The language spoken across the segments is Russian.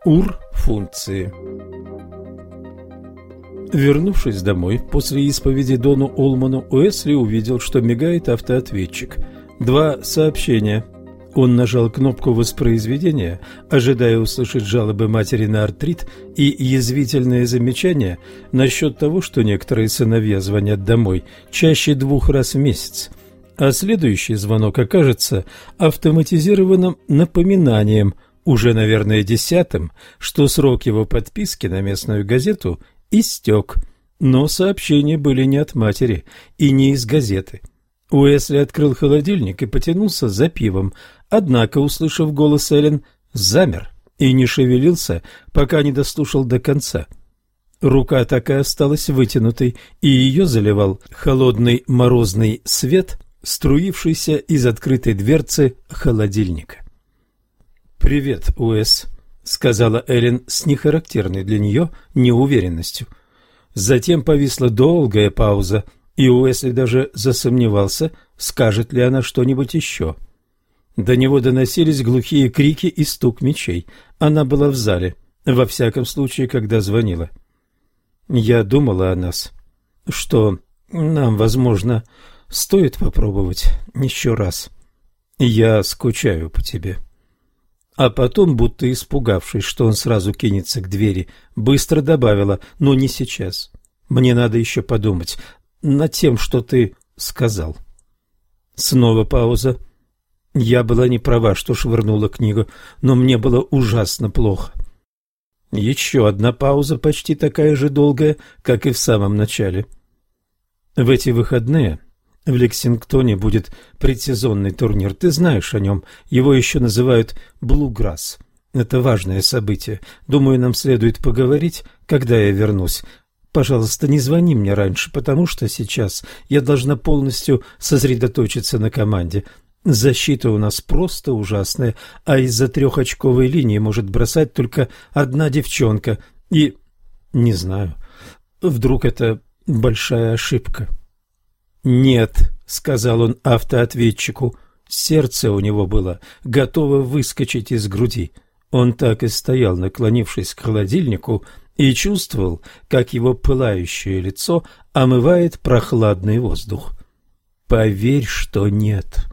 УР-функции. Вернувшись домой после исповеди Дону Олману, Уэсли увидел, что мигает автоответчик. 2 сообщения. Он нажал кнопку воспроизведения, ожидая услышать жалобы матери на артрит и язвительные замечания насчет того, что некоторые сыновья звонят домой чаще 2 раз в месяц, а следующий звонок окажется автоматизированным напоминанием, уже, наверное, 10-м, что срок его подписки на местную газету истек. Но сообщения были не от матери и не из газеты. Уэсли открыл холодильник и потянулся за пивом, однако, услышав голос Эллен, замер и не шевелился, пока не дослушал до конца. Рука так и осталась вытянутой, и ее заливал холодный морозный свет, струившийся из открытой дверцы холодильника. «Привет, Уэс», — сказала Эллен с нехарактерной для нее неуверенностью. Затем повисла долгая пауза, и Уэсли даже засомневался, скажет ли она что-нибудь еще. До него доносились глухие крики и стук мечей. Она была в зале, во всяком случае, когда звонила. «Я думала о нас, что нам, возможно, стоит попробовать еще раз. Я скучаю по тебе». А потом, будто испугавшись, что он сразу кинется к двери, быстро добавила: «Но не сейчас. Мне надо еще подумать над тем, что ты сказал». Снова пауза. Я была не права, что швырнула книгу, но мне было ужасно плохо. Еще одна пауза, почти такая же долгая, как и в самом начале. В эти выходные в Лексингтоне будет предсезонный турнир. Ты знаешь о нем. Его еще называют «Блуграсс». Это важное событие. Думаю, нам следует поговорить, когда я вернусь. Пожалуйста, не звони мне раньше, потому что сейчас я должна полностью сосредоточиться на команде. Защита у нас просто ужасная, а из-за 3-очковой линии может бросать только одна девчонка. И, не знаю, вдруг это большая ошибка. «Нет», — сказал он автоответчику. Сердце у него было готово выскочить из груди. Он так и стоял, наклонившись к холодильнику, и чувствовал, как его пылающее лицо омывает прохладный воздух. «Поверь, что нет».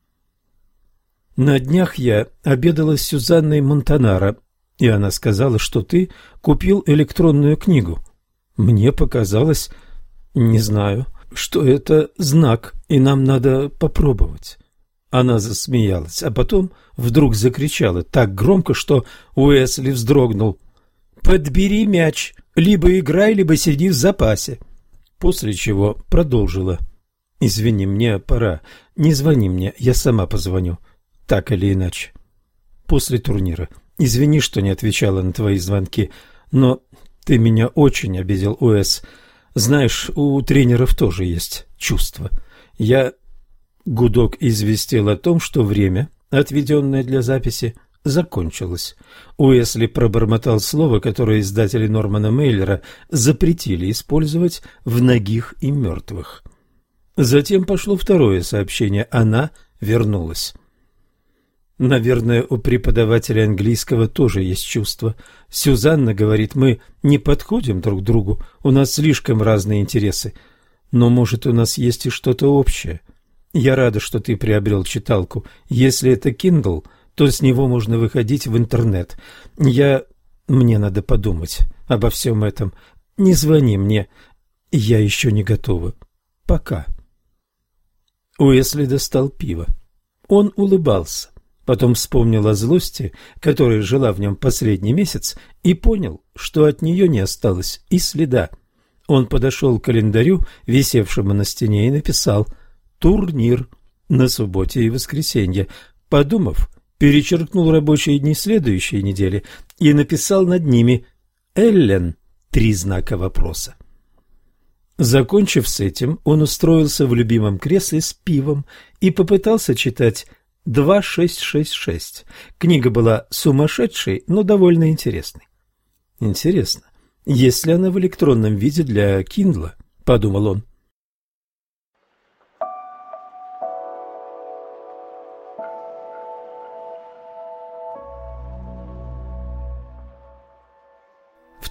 «На днях я обедала с Сюзанной Монтанаро, и она сказала, что ты купил электронную книгу. Мне показалось, не знаю, что это знак, и нам надо попробовать». Она засмеялась, а потом вдруг закричала так громко, что Уэсли вздрогнул: «Подбери мяч, либо играй, либо сиди в запасе». После чего продолжила: «Извини, мне пора. Не звони мне, я сама позвоню. Так или иначе. После турнира. Извини, что не отвечала на твои звонки, но ты меня очень обидел, Уэс. Знаешь, у тренеров тоже есть чувства. Я...» Гудок известил о том, что время, отведенное для записи, закончилось. Уэсли пробормотал слово, которое издатели Нормана Мейлера запретили использовать в «Нагих и мертвых». Затем пошло второе сообщение. Она вернулась. Наверное, у преподавателя английского тоже есть чувства. Сюзанна говорит, мы не подходим друг другу, у нас слишком разные интересы. Но, может, у нас есть и что-то общее. Я рада, что ты приобрел читалку. Если это Kindle, то с него можно выходить в интернет. Мне надо подумать обо всем этом. Не звони мне. Я еще не готова. Пока. Уэсли достал пиво. Он улыбался. Потом вспомнил о злости, которая жила в нем последний месяц, и понял, что от нее не осталось и следа. Он подошел к календарю, висевшему на стене, и написал «Турнир» на субботе и воскресенье. Подумав, перечеркнул рабочие дни следующей недели и написал над ними «Эллен» 3 знака вопроса. Закончив с этим, он устроился в любимом кресле с пивом и попытался читать 2666. Книга была сумасшедшей, но довольно интересной. Интересно, есть ли она в электронном виде для Kindle, подумал он.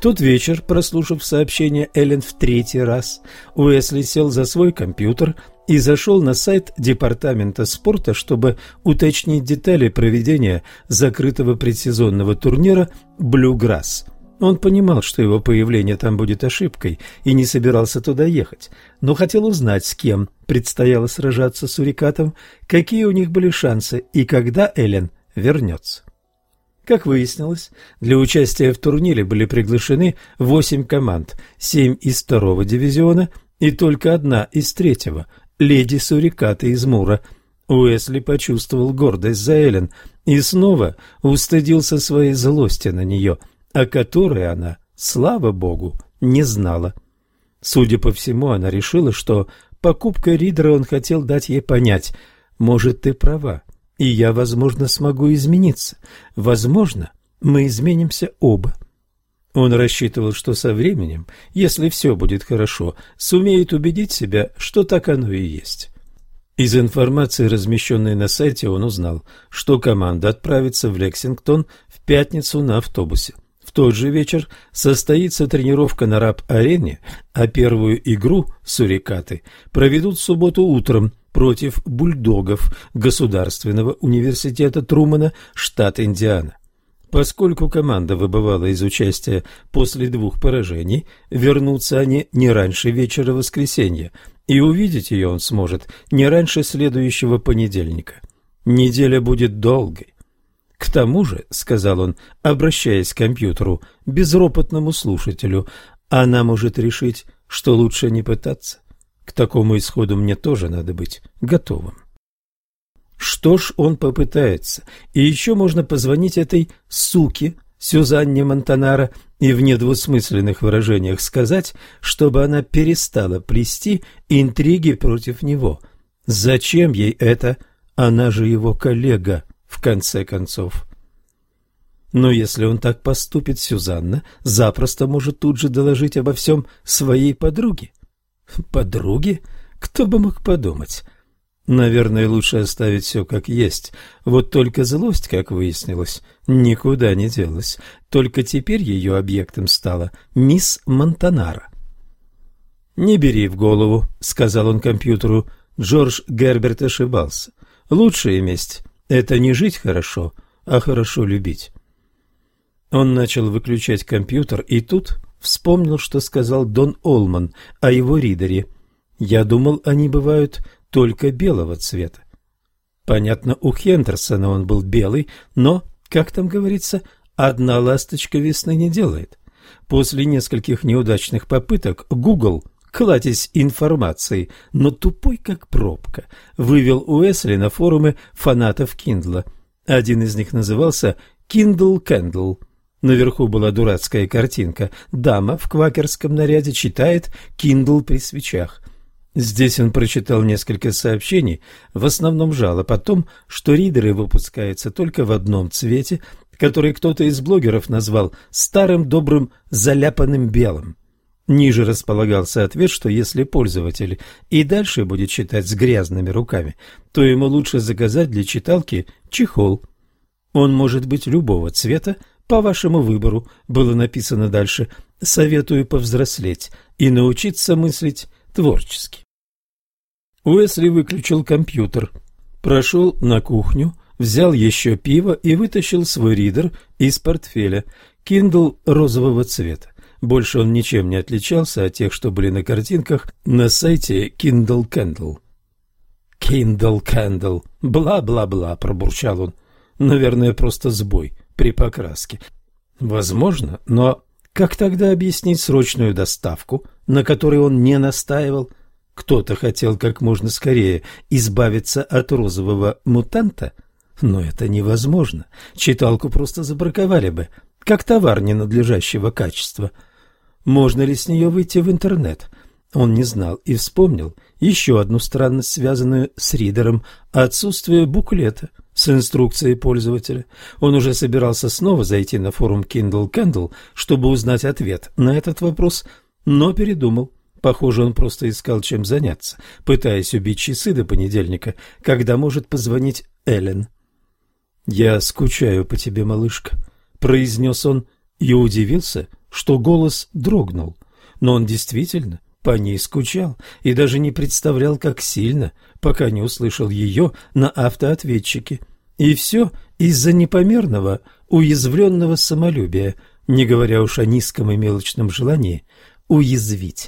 тот вечер, прослушав сообщение Эллен в 3-й раз, Уэсли сел за свой компьютер и зашел на сайт департамента спорта, чтобы уточнить детали проведения закрытого предсезонного турнира «Блюграсс». Он понимал, что его появление там будет ошибкой, и не собирался туда ехать, но хотел узнать, с кем предстояло сражаться с Сурикатом, какие у них были шансы и когда Эллен вернется. Как выяснилось, для участия в турнире были приглашены 8 команд, 7 из 2-го дивизиона и только одна из 3-го – леди Сурикаты из Мура. Уэсли почувствовал гордость за Эллен и снова устыдился своей злости на нее, о которой она, слава богу, не знала. Судя по всему, она решила, что покупкой ридера он хотел дать ей понять: «Может, ты права, и я, возможно, смогу измениться. Возможно, мы изменимся оба». Он рассчитывал, что со временем, если все будет хорошо, сумеет убедить себя, что так оно и есть. Из информации, размещенной на сайте, он узнал, что команда отправится в Лексингтон в пятницу на автобусе. В тот же вечер состоится тренировка на Раб-арене, а первую игру Сурикаты проведут в субботу утром против бульдогов Государственного университета Трумана, штат Индиана. Поскольку команда выбывала из участия после 2 поражений, вернутся они не раньше вечера воскресенья, и увидеть ее он сможет не раньше следующего понедельника. Неделя будет долгой. К тому же, — сказал он, обращаясь к компьютеру, безропотному слушателю, — она может решить, что лучше не пытаться. К такому исходу мне тоже надо быть готовым. Что ж, он попытается. И еще можно позвонить этой суке Сюзанне Монтанаро и в недвусмысленных выражениях сказать, чтобы она перестала плести интриги против него. Зачем ей это? Она же его коллега, в конце концов. Но если он так поступит, Сюзанна запросто может тут же доложить обо всем своей подруге. Подруге? Кто бы мог подумать? Наверное, лучше оставить все как есть. Вот только злость, как выяснилось, никуда не делась. Только теперь ее объектом стала мисс Монтанаро. «Не бери в голову», — сказал он компьютеру. Джордж Герберт ошибался. Лучшая месть — это не жить хорошо, а хорошо любить. Он начал выключать компьютер и тут вспомнил, что сказал Дон Олман о его ридере. «Я думал, они бывают только белого цвета». Понятно, у Хендерсона он был белый, но, как там говорится, одна ласточка весны не делает. После нескольких неудачных попыток Google, кладезь информации, но тупой как пробка, вывел Уэсли на форумы фанатов Киндла. Один из них назывался «Kindle Candle». Наверху была дурацкая картинка. Дама в квакерском наряде читает Kindle при свечах. Здесь он прочитал несколько сообщений, в основном жалоб о том, что ридеры выпускаются только в одном цвете, который кто-то из блогеров назвал «старым добрым заляпанным белым». Ниже располагался ответ, что если пользователь и дальше будет читать с грязными руками, то ему лучше заказать для читалки чехол. Он может быть любого цвета, по вашему выбору, было написано дальше. Советую повзрослеть и научиться мыслить творчески. Уэсли выключил компьютер, прошел на кухню, взял еще пиво и вытащил свой ридер из портфеля. Kindle розового цвета. Больше он ничем не отличался от тех, что были на картинках на сайте Kindle Candle. Kindle Candle, бла-бла-бла, пробурчал он. Наверное, просто сбой при покраске. Возможно, но как тогда объяснить срочную доставку, на которой он не настаивал? Кто-то хотел как можно скорее избавиться от розового мутанта, но это невозможно. Читалку просто забраковали бы, как товар ненадлежащего качества. Можно ли с нее выйти в интернет? Он не знал и вспомнил еще одну странность, связанную с ридером – отсутствие буклета с инструкцией пользователя. Он уже собирался снова зайти на форум Kindle Candle, чтобы узнать ответ на этот вопрос, но передумал. Похоже, он просто искал чем заняться, пытаясь убить часы до понедельника, когда может позвонить Эллен. «Я скучаю по тебе, малышка», — произнес он и удивился, что голос дрогнул, но он действительно по ней скучал и даже не представлял, как сильно, пока не услышал ее на автоответчике. И все из-за непомерного, уязвленного самолюбия, не говоря уж о низком и мелочном желании уязвить.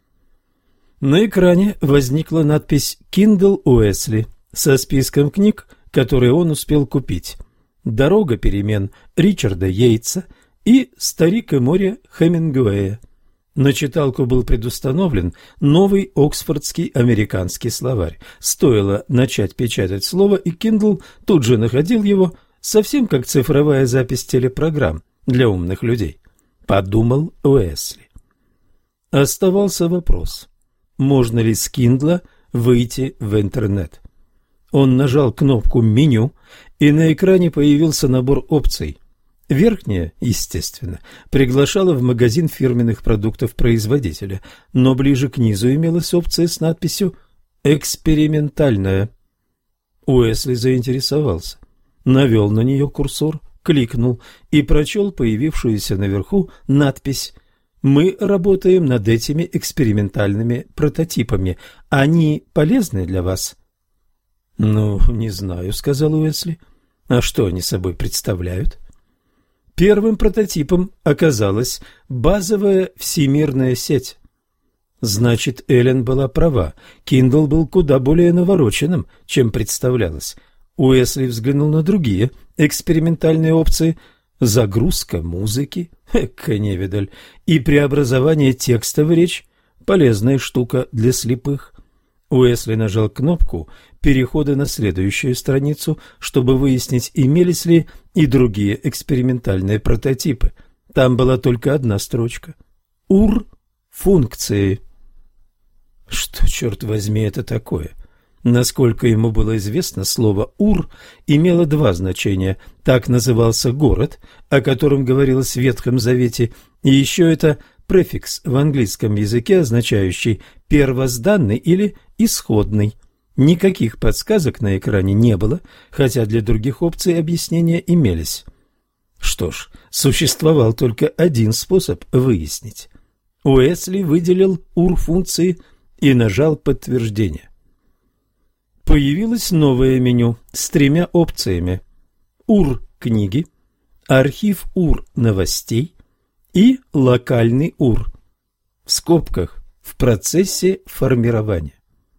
На экране возникла надпись «Kindle Уэсли» со списком книг, которые он успел купить. «Дорога перемен» Ричарда Йейтса и «Старик и море» Хемингуэя. На читалку был предустановлен новый Оксфордский американский словарь. Стоило начать печатать слово, и Kindle тут же находил его, совсем как цифровая запись телепрограмм для умных людей. Подумал Уэсли. Оставался вопрос, можно ли с Kindle выйти в интернет. Он нажал кнопку «Меню», и на экране появился набор опций. Верхняя, естественно, приглашала в магазин фирменных продуктов производителя, но ближе к низу имелась опция с надписью «Экспериментальная». Уэсли заинтересовался, навел на нее курсор, кликнул и прочел появившуюся наверху надпись «Мы работаем над этими экспериментальными прототипами. Они полезны для вас?» «Ну, не знаю», — сказал Уэсли. «А что они собой представляют?» Первым прототипом оказалась базовая всемирная сеть. Значит, Эллен была права. Kindle был куда более навороченным, чем представлялось. Уэсли взглянул на другие экспериментальные опции: загрузка музыки, невидаль, и преобразование текста в речь, полезная штука для слепых. Уэсли нажал кнопку перехода на следующую страницу, чтобы выяснить, имелись ли и другие экспериментальные прототипы. Там была только одна строчка: УР функции. Что, черт возьми, это такое? Насколько ему было известно, слово «ур» имело два значения. Так назывался город, о котором говорилось в Ветхом Завете, и еще это префикс в английском языке, означающий «первозданный» или «исходный». Никаких подсказок на экране не было, хотя для других опций объяснения имелись. Что ж, существовал только один способ выяснить. Уэсли выделил УР-функции и нажал «Подтверждение». Появилось новое меню с тремя опциями: УР-книги, архив УР-новостей и локальный УР, в скобках, в процессе формирования.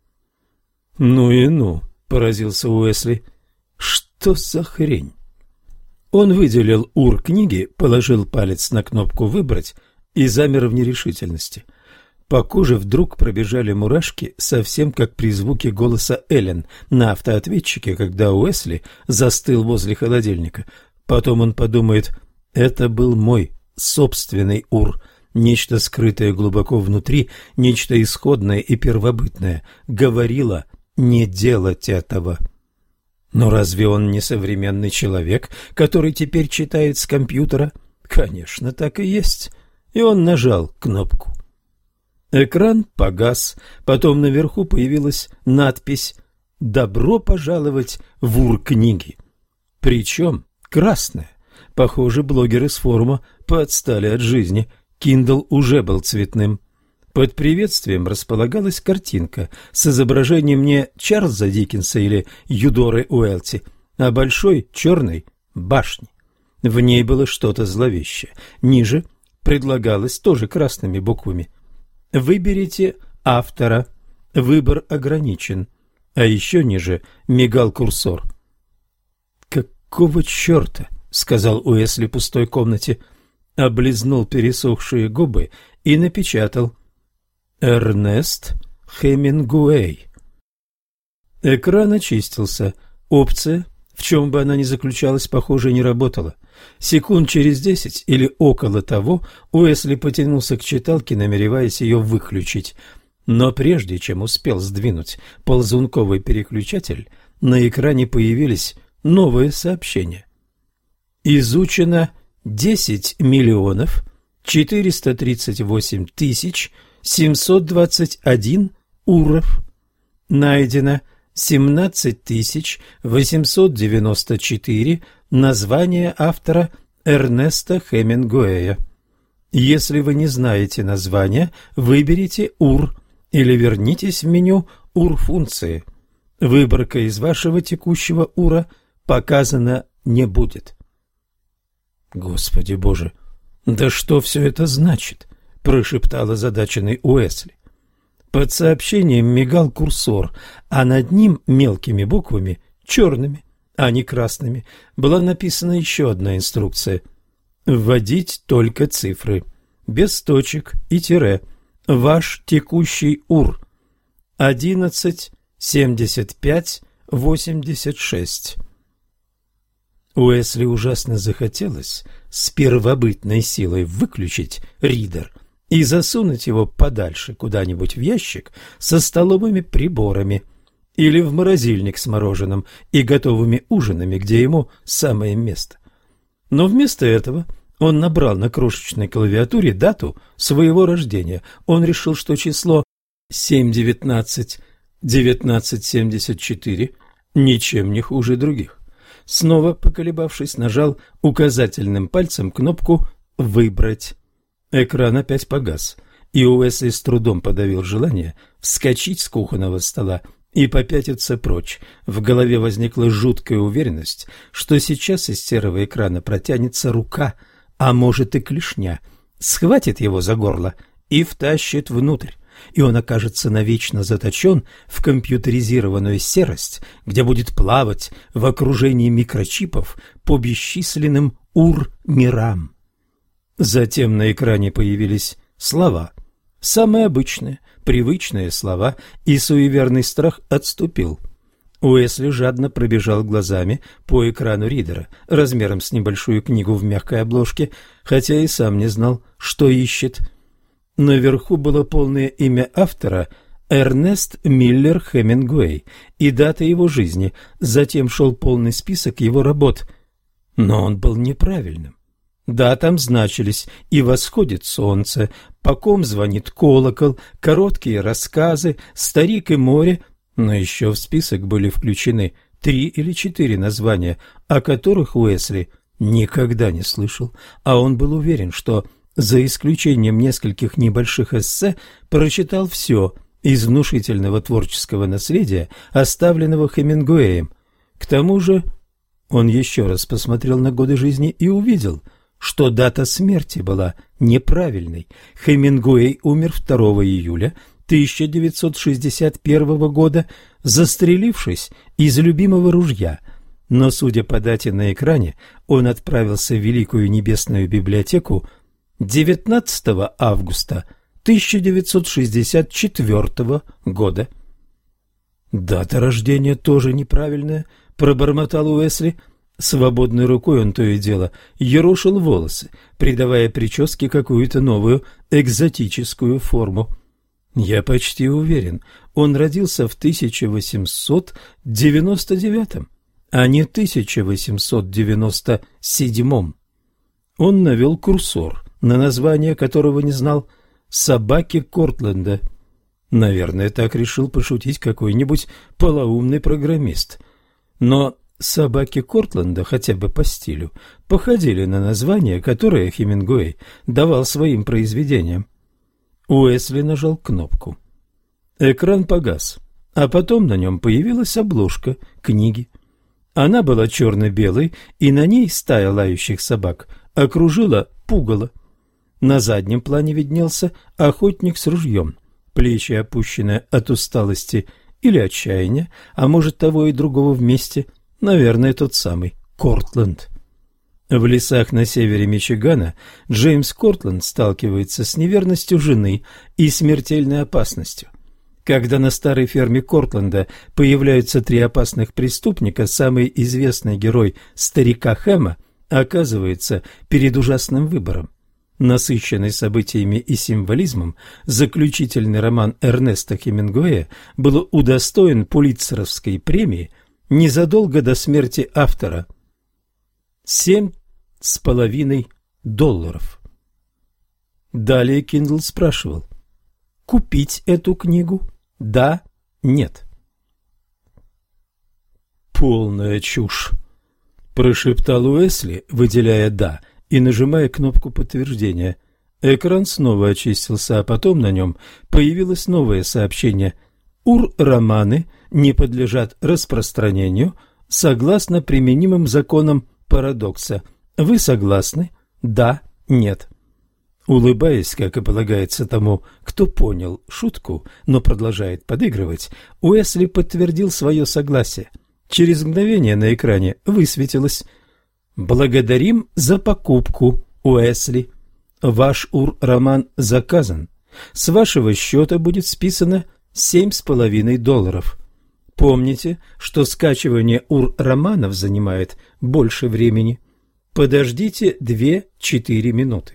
«Ну и ну», — поразился Уэсли, — «что за хрень?» Он выделил УР-книги, положил палец на кнопку «Выбрать» и замер в нерешительности. По коже вдруг пробежали мурашки, совсем как при звуке голоса Эллен на автоответчике, когда Уэсли застыл возле холодильника. Потом он подумает: это был мой собственный УР, нечто скрытое глубоко внутри, нечто исходное и первобытное, говорило не делать этого. Но разве он не современный человек, который теперь читает с компьютера? Конечно, так и есть. И он нажал кнопку. Экран погас, потом наверху появилась надпись «Добро пожаловать в УР-книги». Причем красная. Похоже, блогеры с форума поотстали от жизни. Kindle уже был цветным. Под приветствием располагалась картинка с изображением не Чарльза Диккенса или Юдоры Уэлти, а большой черной башни. В ней было что-то зловещее. Ниже предлагалось тоже красными буквами: «Выберите автора. Выбор ограничен». А еще ниже мигал курсор. «Какого черта?» — сказал Уэсли в пустой комнате, облизнул пересохшие губы и напечатал: «Эрнест Хемингуэй». Экран очистился. Опция, в чем бы она ни заключалась, похоже, не работала. Секунд через 10 или около того Уэсли потянулся к читалке, намереваясь ее выключить. Но прежде чем успел сдвинуть ползунковый переключатель, на экране появились новые сообщения. Изучено 10 миллионов 438 тысяч 721 УРов. Найдено 17 894 названия автора Эрнеста Хемингуэя. Если вы не знаете названия, выберите УР или вернитесь в меню УР-функции. Выборка из вашего текущего УРа показана не будет. Господи Боже, да что все это значит? Прошептал озадаченный Уэсли. Под сообщением мигал курсор, а над ним мелкими буквами, черными, а не красными, была написана еще одна инструкция. Вводить только цифры, без точек и тире. Ваш текущий УР 117586. Уэсли ужасно захотелось с первобытной силой выключить ридер и засунуть его подальше куда-нибудь в ящик со столовыми приборами или в морозильник с мороженым и готовыми ужинами, где ему самое место. Но вместо этого он набрал на крошечной клавиатуре дату своего рождения. Он решил, что число 7/19/1974 ничем не хуже других. Снова, поколебавшись, нажал указательным пальцем кнопку «Выбрать». Экран опять погас, и Уэсли с трудом подавил желание вскочить с кухонного стола и попятиться прочь. В голове возникла жуткая уверенность, что сейчас из серого экрана протянется рука, а может и клешня, схватит его за горло и втащит внутрь, и он окажется навечно заточен в компьютеризированную серость, где будет плавать в окружении микрочипов по бесчисленным УР-мирам. Затем на экране появились слова, самые обычные, привычные слова, и суеверный страх отступил. Уэсли жадно пробежал глазами по экрану ридера, размером с небольшую книгу в мягкой обложке, хотя и сам не знал, что ищет. Наверху было полное имя автора — Эрнест Миллер Хемингуэй и дата его жизни, затем шел полный список его работ. Но он был неправильным. Да, там значились «И восходит солнце», «По ком звонит колокол», «Короткие рассказы», «Старик и море», но еще в список были включены 3 или 4 названия, о которых Уэсли никогда не слышал, а он был уверен, что, за исключением нескольких небольших эссе, прочитал все из внушительного творческого наследия, оставленного Хемингуэем. К тому же он еще раз посмотрел на годы жизни и увидел, что дата смерти была неправильной. Хемингуэй умер 2 июля 1961 года, застрелившись из любимого ружья. Но, судя по дате на экране, он отправился в Великую Небесную библиотеку 19 августа 1964 года. «Дата рождения тоже неправильная», — пробормотал Уэсли. Свободной рукой он то и дело ерошил волосы, придавая прическе какую-то новую экзотическую форму. «Я почти уверен, он родился в 1899, а не 1897. Он навел курсор на название, которого не знал, «Собаки Кортленда». Наверное, так решил пошутить какой-нибудь полоумный программист. Но собаки Кортленда, хотя бы по стилю, походили на название, которое Хемингуэй давал своим произведениям. Уэсли нажал кнопку. Экран погас, а потом на нем появилась обложка книги. Она была черно-белой, и на ней стая лающих собак окружила пугало. На заднем плане виднелся охотник с ружьем, плечи опущены от усталости или отчаяния, а может того и другого вместе, наверное, тот самый Кортленд. В лесах на севере Мичигана Джеймс Кортленд сталкивается с неверностью жены и смертельной опасностью. Когда на старой ферме Кортленда появляются 3 опасных преступника, самый известный герой старика Хэма оказывается перед ужасным выбором. Насыщенный событиями и символизмом, заключительный роман Эрнеста Хемингуэя был удостоен Пулитцеровской премии незадолго до смерти автора. $7,5. Далее Киндл спрашивал: купить эту книгу? Да, нет. «Полная чушь», – прошептал Уэсли, выделяя «да» и нажимая кнопку подтверждения. Экран снова очистился, а потом на нем появилось новое сообщение. Ур-романы не подлежат распространению согласно применимым законам парадокса. Вы согласны? Да, нет. Улыбаясь, как и полагается тому, кто понял шутку, но продолжает подыгрывать, Уэсли подтвердил свое согласие. Через мгновение на экране высветилось: «Благодарим за покупку, Уэсли. Ваш ур-роман заказан. С вашего счета будет списано $7,5. Помните, что скачивание ур-романов занимает больше времени. Подождите 2-4 минуты».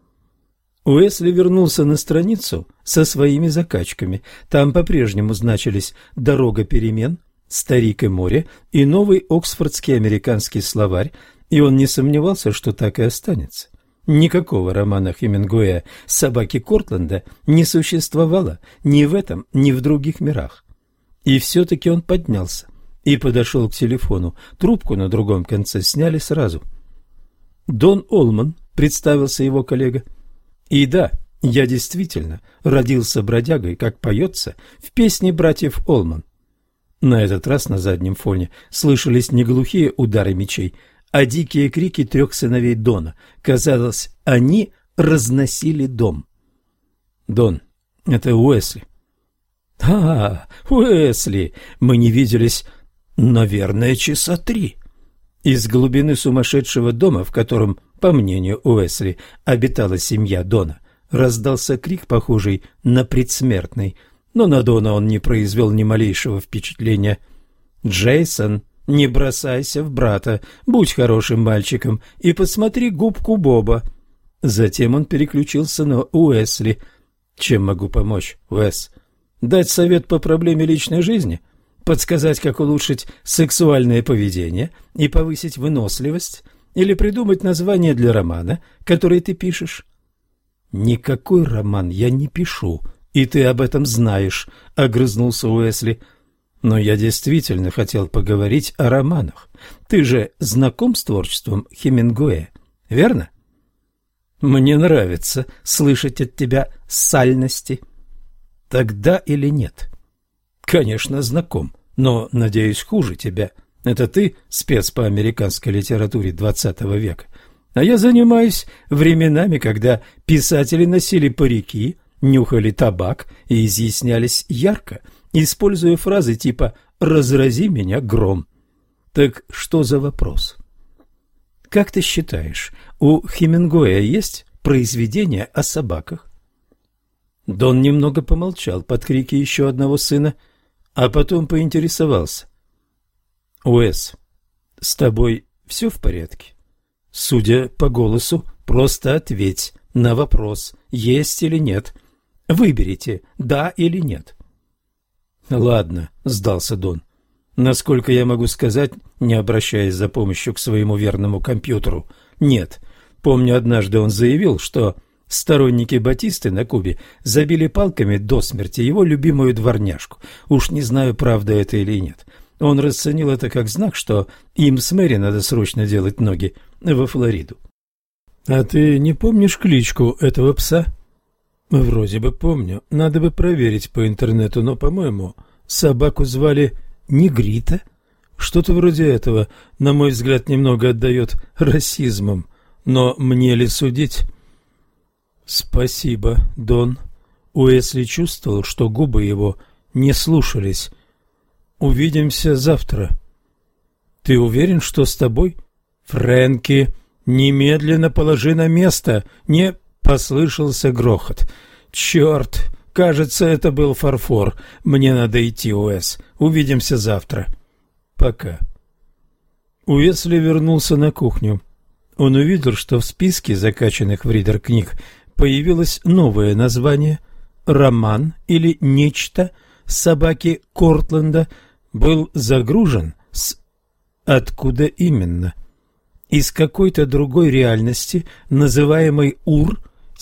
Уэсли вернулся на страницу со своими закачками. Там по-прежнему значились «Дорога перемен», «Старик и море» и новый Оксфордский американский словарь, и он не сомневался, что так и останется. Никакого романа Хемингуэя «Собаки Кортленда» не существовало ни в этом, ни в других мирах. И все-таки он поднялся и подошел к телефону. Трубку на другом конце сняли сразу. «Дон Олман», — представился его коллега. «И да, я действительно родился бродягой, как поется в песне братьев Олман». На этот раз на заднем фоне слышались не глухие удары мечей, а дикие крики 3 сыновей Дона. Казалось, они разносили дом. «Дон, это Уэсли». «А, Уэсли, мы не виделись, наверное, часа 3». Из глубины сумасшедшего дома, в котором, по мнению Уэсли, обитала семья Дона, раздался крик, похожий на предсмертный, но на Дона он не произвел ни малейшего впечатления. «Джейсон, не бросайся в брата, будь хорошим мальчиком и посмотри губку Боба». Затем он переключился на Уэсли. «Чем могу помочь, Уэс? Дать совет по проблеме личной жизни? Подсказать, как улучшить сексуальное поведение и повысить выносливость? Или придумать название для романа, который ты пишешь?» «Никакой роман я не пишу, и ты об этом знаешь», — огрызнулся Уэсли. «Но я действительно хотел поговорить о романах. Ты же знаком с творчеством Хемингуэя, верно?» «Мне нравится слышать от тебя сальности». «Тогда или нет?» «Конечно, знаком, но, надеюсь, хуже тебя. Это ты спец по американской литературе XX века. А я занимаюсь временами, когда писатели носили парики, нюхали табак и изъяснялись ярко, используя фразы типа «разрази меня гром». Так что за вопрос? Как ты считаешь, у Хемингуэя есть произведения о собаках? Дон немного помолчал под крики еще одного сына, а потом поинтересовался. «Уэс, с тобой все в порядке? Судя по голосу, просто ответь на вопрос, есть или нет. Выберите, да или нет». «Ладно», — сдался Дон. «Насколько я могу сказать, не обращаясь за помощью к своему верному компьютеру, нет. Помню, однажды он заявил, что сторонники Батисты на Кубе забили палками до смерти его любимую дворняжку. Уж не знаю, правда это или нет. Он расценил это как знак, что им с Мэри надо срочно делать ноги во Флориду». «А ты не помнишь кличку этого пса?» «Вроде бы помню. Надо бы проверить по интернету, но, по-моему, собаку звали Негрита. Что-то вроде этого, на мой взгляд, немного отдает расизмом. Но мне ли судить?» «Спасибо, Дон». Уэсли чувствовал, что губы его не слушались. «Увидимся завтра». «Ты уверен, что с тобой?» «Фрэнки, немедленно положи на место!» «Не...» — послышался грохот. «Черт! Кажется, это был фарфор. Мне надо идти, Уэс. Увидимся завтра». «Пока». Уэсли вернулся на кухню. Он увидел, что в списке закачанных в ридер книг появилось новое название. Роман или нечто собаки Кортленда был загружен с... Откуда именно? Из какой-то другой реальности, называемой УР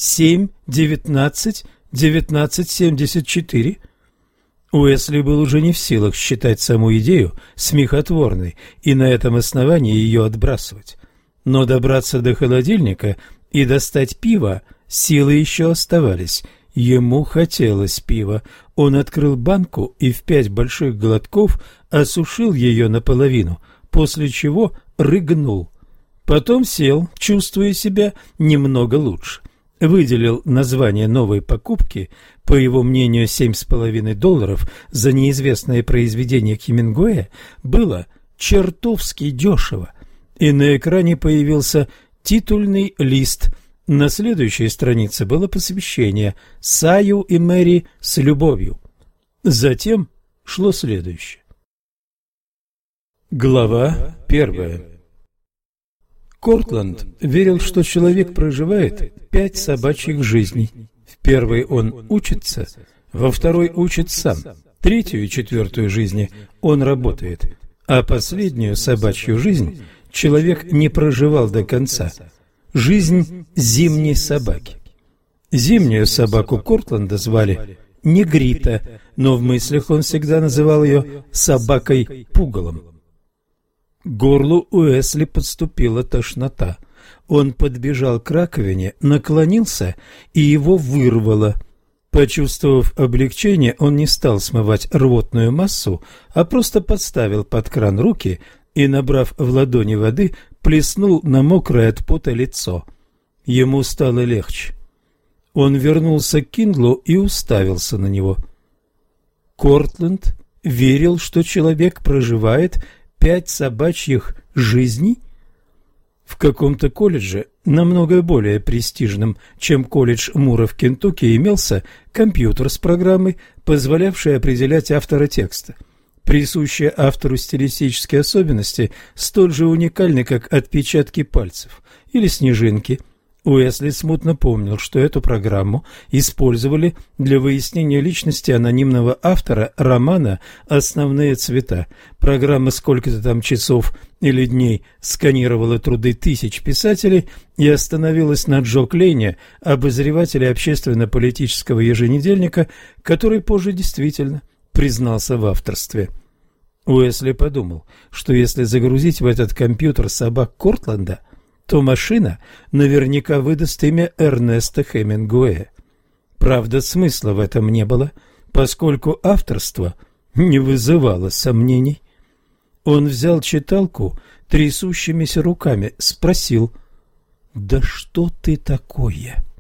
7-19-1974. Уэсли был уже не в силах считать саму идею смехотворной и на этом основании ее отбрасывать. Но добраться до холодильника и достать пиво Силы еще оставались. Ему хотелось пива. Он открыл банку и в 5 больших глотков осушил ее наполовину, после чего рыгнул. Потом сел, чувствуя себя немного лучше. Выделил название новой покупки, по его мнению, $7,5 за неизвестное произведение Хемингуэя было чертовски дешево. И на экране появился титульный лист. На следующей странице было посвящение «Саю и Мэри с любовью». Затем шло следующее. Глава 1. Кортланд верил, что человек проживает 5 собачьих жизней. В первой он учится, во второй учит сам, 3-ю и 4-ю жизни он работает, а последнюю собачью жизнь человек не проживал до конца. Жизнь зимней собаки. Зимнюю собаку Кортланда звали Негрита, но в мыслях он всегда называл ее собакой-пугалом. К горлу Уэсли подступила тошнота. Он подбежал к раковине, наклонился и его вырвало. Почувствовав облегчение, он не стал смывать рвотную массу, а просто подставил под кран руки и, набрав в ладони воды, плеснул на мокрое от пота лицо. Ему стало легче. Он вернулся к Киндлу и уставился на него. Кортланд верил, что человек проживает 5 собачьих жизней? В каком-то колледже, намного более престижном, чем колледж Мура в Кентукки, имелся компьютер с программой, позволявшей определять автора текста. Присущие автору стилистические особенности столь же уникальны, как отпечатки пальцев или снежинки. Уэсли смутно помнил, что эту программу использовали для выяснения личности анонимного автора романа «Основные цвета». Программа сколько-то там часов или дней сканировала труды тысяч писателей и остановилась на Джо Клейне, обозревателе общественно-политического еженедельника, который позже действительно признался в авторстве. Уэсли подумал, что если загрузить в этот компьютер собак Кортланда, то машина наверняка выдаст имя Эрнеста Хемингуэя. Правда, смысла в этом не было, поскольку авторство не вызывало сомнений. Он взял читалку трясущимися руками, спросил: «Да что ты такое?»